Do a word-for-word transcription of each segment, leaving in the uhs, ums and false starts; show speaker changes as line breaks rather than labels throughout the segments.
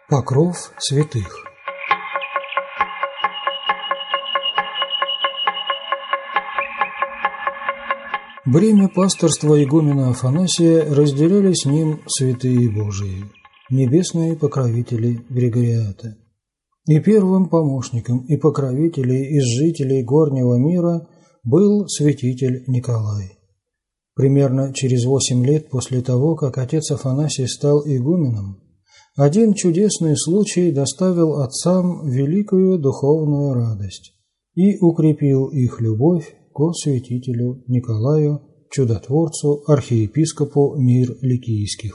Покров святых. Бремя пасторства игумена Афанасия разделяли с ним святые Божии, небесные покровители Григориата. И первым помощником и покровителем из жителей горнего мира был святитель Николай. Примерно через восемь лет после того, как отец Афанасий стал игуменом, один чудесный случай доставил отцам великую духовную радость и укрепил их любовь к святителю Николаю, чудотворцу, архиепископу мир ликийских.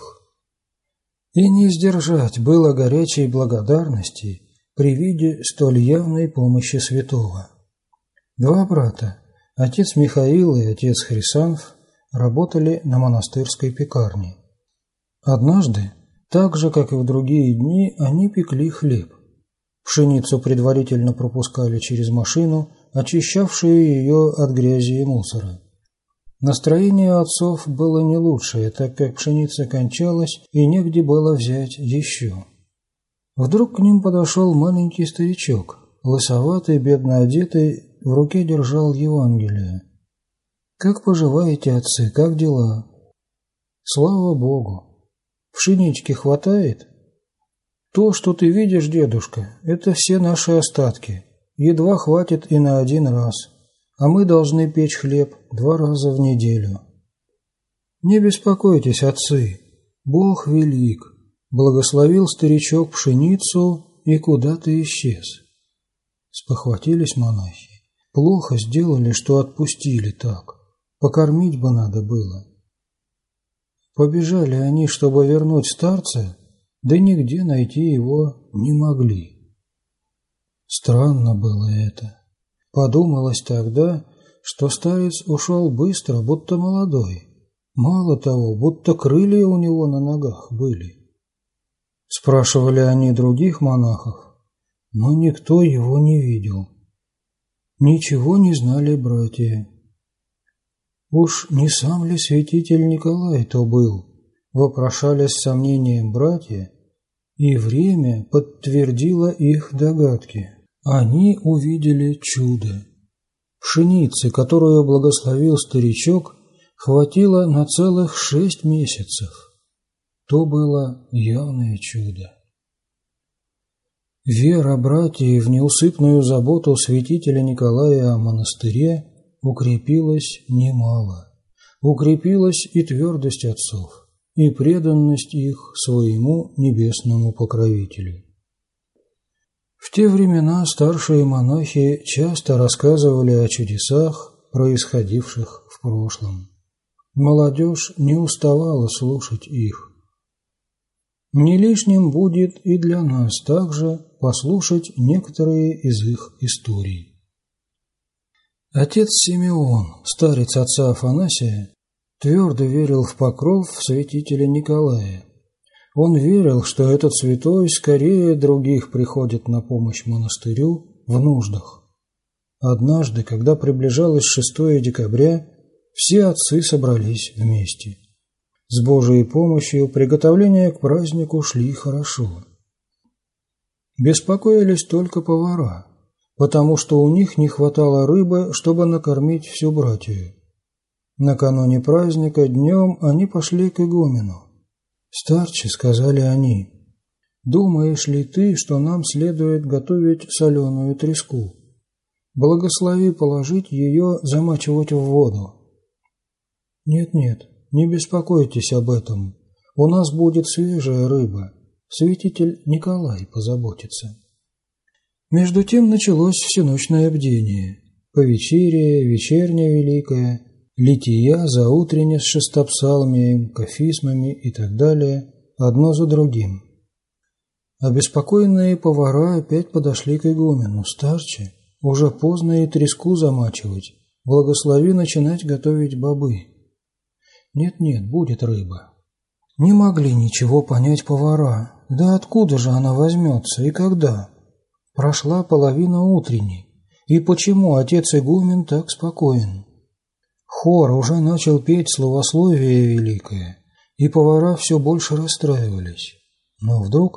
И не сдержать было горячей благодарности при виде столь явной помощи святого. Два брата, отец Михаил и отец Хрисанф, работали на монастырской пекарне. Однажды, так же, как и в другие дни, они пекли хлеб. Пшеницу предварительно пропускали через машину, очищавшую ее от грязи и мусора. Настроение отцов было не лучшее, так как пшеница кончалась и негде было взять еще. Вдруг к ним подошел маленький старичок, лысоватый, бедно одетый, в руке держал Евангелие. «Как поживаете, отцы, как дела?» «Слава Богу! Пшенички хватает?» «То, что ты видишь, дедушка, это все наши остатки. Едва хватит и на один раз, а мы должны печь хлеб два раза в неделю». «Не беспокойтесь, отцы, Бог велик», благословил старичок пшеницу и куда-то исчез. Спохватились монахи. Плохо сделали, что отпустили так. Покормить бы надо было. Побежали они, чтобы вернуть старца, да нигде найти его не могли. Странно было это. Подумалось тогда, что старец ушел быстро, будто молодой. Мало того, будто крылья у него на ногах были. Спрашивали они других монахов, но никто его не видел. Ничего не знали братья. Уж не сам ли святитель Николай то был, вопрошали с сомнением братья, и время подтвердило их догадки. Они увидели чудо. Пшеницы, которую благословил старичок, хватило на целых шесть месяцев. То было явное чудо. Вера братьев в неусыпную заботу святителя Николая о монастыре укрепилась немало. Укрепилась и твердость отцов, и преданность их своему небесному покровителю. В те времена старшие монахи часто рассказывали о чудесах, происходивших в прошлом. Молодежь не уставала слушать их. Не лишним будет и для нас также послушать некоторые из их историй. Отец Симеон, старец отца Афанасия, твердо верил в покров святителя Николая. Он верил, что этот святой скорее других приходит на помощь монастырю в нуждах. Однажды, когда приближалось шестое декабря, все отцы собрались вместе. С Божией помощью приготовления к празднику шли хорошо. Беспокоились только повара, потому что у них не хватало рыбы, чтобы накормить всю братью. Накануне праздника днем они пошли к игумену. «Старче», — сказали они, — «думаешь ли ты, что нам следует готовить соленую треску? Благослови положить ее замачивать в воду». «Нет-нет, не беспокойтесь об этом. У нас будет свежая рыба. Святитель Николай позаботится». Между тем началось всеночное бдение. Повечерие, вечерня великая, лития заутренне с шестопсалмием, кафизмами и так далее, одно за другим. Обеспокоенные повара опять подошли к игумену. «Старче, уже поздно и треску замачивать. Благослови начинать готовить бобы». «Нет-нет, будет рыба». Не могли ничего понять повара. Да откуда же она возьмется и когда? Прошла половина утренней. И почему отец игумен так спокоен? Хор уже начал петь словословие великое, и повара все больше расстраивались. Но вдруг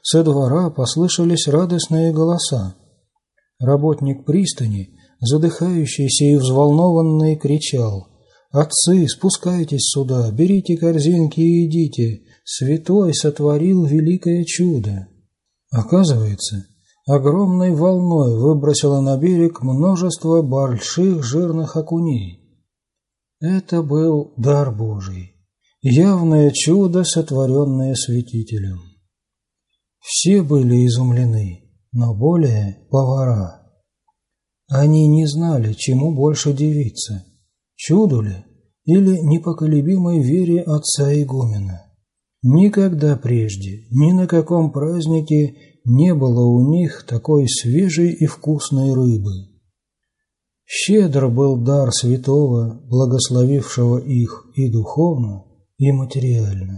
со двора послышались радостные голоса. Работник пристани, задыхающийся и взволнованный, кричал: «Отцы, спускайтесь сюда, берите корзинки и идите, святой сотворил великое чудо». Оказывается, огромной волной выбросило на берег множество больших жирных окуней. Это был дар Божий, явное чудо, сотворенное святителем. Все были изумлены, но более повара. Они не знали, чему больше дивиться – чуду ли или непоколебимой вере отца игумена. Никогда прежде, ни на каком празднике не было у них такой свежей и вкусной рыбы. Щедр был дар святого, благословившего их и духовно, и материально.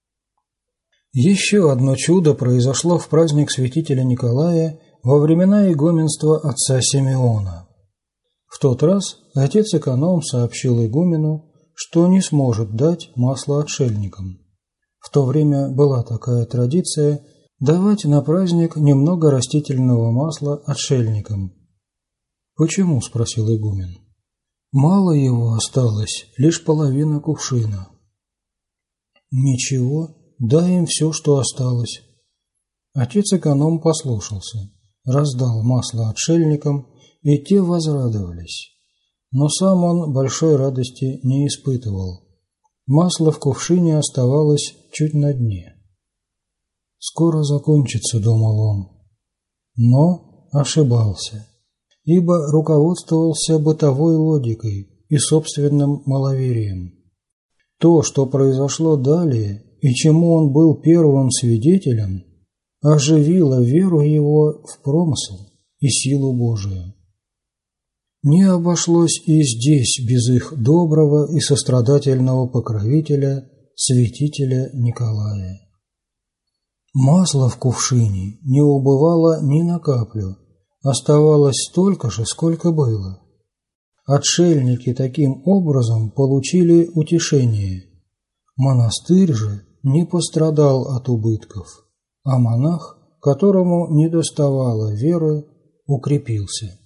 Еще одно чудо произошло в праздник святителя Николая во времена игуменства отца Симеона. В тот раз отец-эконом сообщил игумену, что не сможет дать масло отшельникам. В то время была такая традиция давать на праздник немного растительного масла отшельникам. «Почему?» – спросил игумен. «Мало его осталось, лишь половина кувшина». «Ничего, дай им все, что осталось». Отец-эконом послушался, раздал масло отшельникам, и те возрадовались. Но сам он большой радости не испытывал. Масло в кувшине оставалось чуть на дне. «Скоро закончится», — думал он. Но ошибался, ибо руководствовался бытовой логикой и собственным маловерием. То, что произошло далее, и чему он был первым свидетелем, оживило веру его в промысл и силу Божию. Не обошлось и здесь без их доброго и сострадательного покровителя, святителя Николая. Масло в кувшине не убывало ни на каплю, оставалось столько же, сколько было. Отшельники таким образом получили утешение. Монастырь же не пострадал от убытков, а монах, которому недоставало веры, укрепился.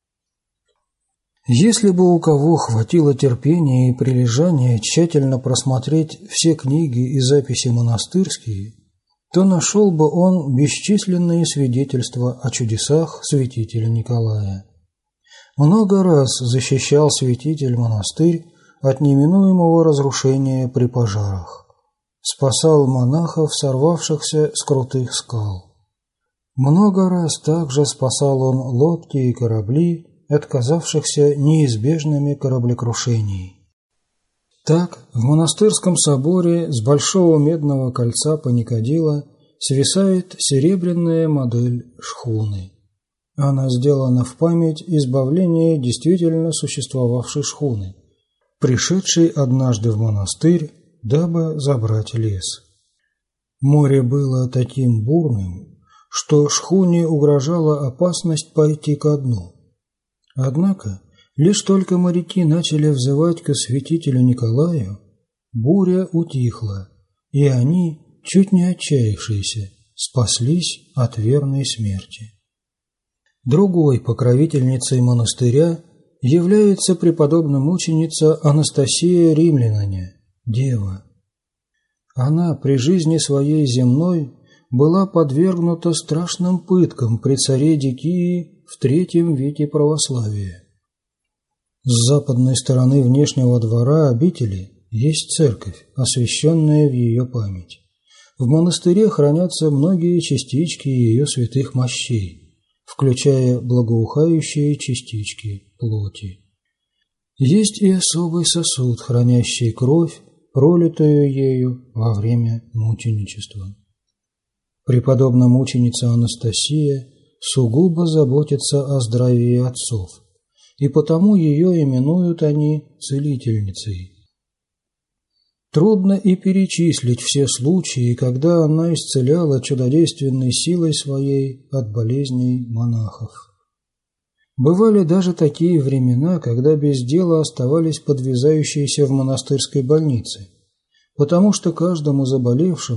Если бы у кого хватило терпения и прилежания тщательно просмотреть все книги и записи монастырские, то нашел бы он бесчисленные свидетельства о чудесах святителя Николая. Много раз защищал святитель монастырь от неминуемого разрушения при пожарах, спасал монахов, сорвавшихся с крутых скал. Много раз также спасал он лодки и корабли, отказавшихся неизбежными кораблекрушений. Так, в монастырском соборе с большого медного кольца паникадила свисает серебряная модель шхуны. Она сделана в память избавления действительно существовавшей шхуны, пришедшей однажды в монастырь, дабы забрать лес. Море было таким бурным, что шхуне угрожала опасность пойти ко дну. Однако, лишь только моряки начали взывать ко святителю Николаю, буря утихла, и они, чуть не отчаявшиеся, спаслись от верной смерти. Другой покровительницей монастыря является преподобная мученица Анастасия Римляняне, дева. Она при жизни своей земной была подвергнута страшным пыткам при царе Дикии в третьем веке православия. С западной стороны внешнего двора обители есть церковь, освященная в ее память. В монастыре хранятся многие частички ее святых мощей, включая благоухающие частички плоти. Есть и особый сосуд, хранящий кровь, пролитую ею во время мученичества. Преподобная мученица Анастасия сугубо заботится о здравии отцов, и потому ее именуют они целительницей. Трудно и перечислить все случаи, когда она исцеляла чудодейственной силой своей от болезней монахов. Бывали даже такие времена, когда без дела оставались подвязающиеся в монастырской больнице, потому что каждому заболевшему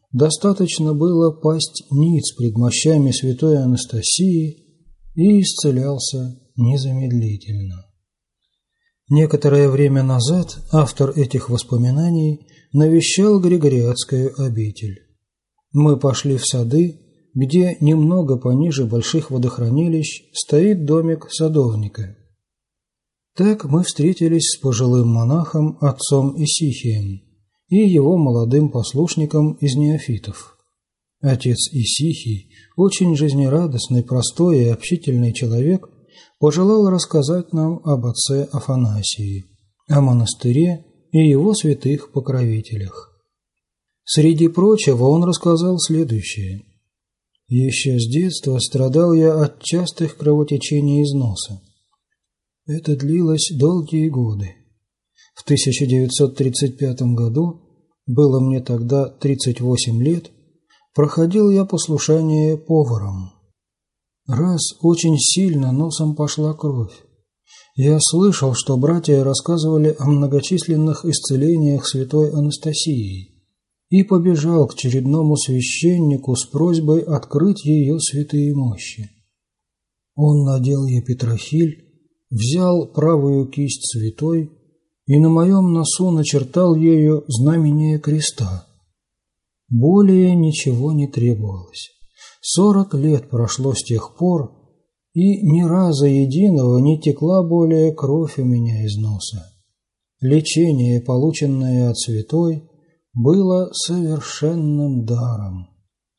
достаточно было пасть ниц пред мощами святой Анастасии, и исцелялся незамедлительно. Некоторое время назад автор этих воспоминаний навещал Григориатскую обитель. Мы пошли в сады, где немного пониже больших водохранилищ стоит домик садовника. Так мы встретились с пожилым монахом отцом Исихием и его молодым послушником из неофитов. Отец Исихий, очень жизнерадостный, простой и общительный человек, пожелал рассказать нам об отце Афанасии, о монастыре и его святых покровителях. Среди прочего он рассказал следующее. «Еще с детства страдал я от частых кровотечений из носа. Это длилось долгие годы. В тысяча девятьсот тридцать пятом году, было мне тогда тридцать восемь лет, проходил я послушание поваром. Раз очень сильно носом пошла кровь. Я слышал, что братья рассказывали о многочисленных исцелениях святой Анастасии, и побежал к очередному священнику с просьбой открыть ее святые мощи. Он надел епитрахиль, взял правую кисть святой и на моем носу начертал ею знамение креста. Более ничего не требовалось. Сорок лет прошло с тех пор, и ни разу единого не текла более кровь у меня из носа. Лечение, полученное от святой, было совершенным даром.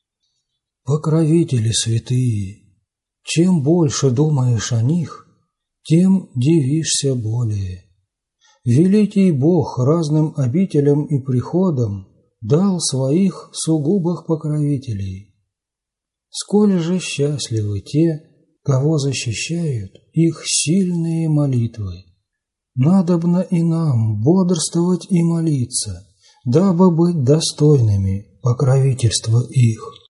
Покровители святые, чем больше думаешь о них, тем дивишься более. Великий Бог разным обителям и приходам дал своих сугубых покровителей. Сколь же счастливы те, кого защищают их сильные молитвы. Надобно и нам бодрствовать и молиться, дабы быть достойными покровительства их.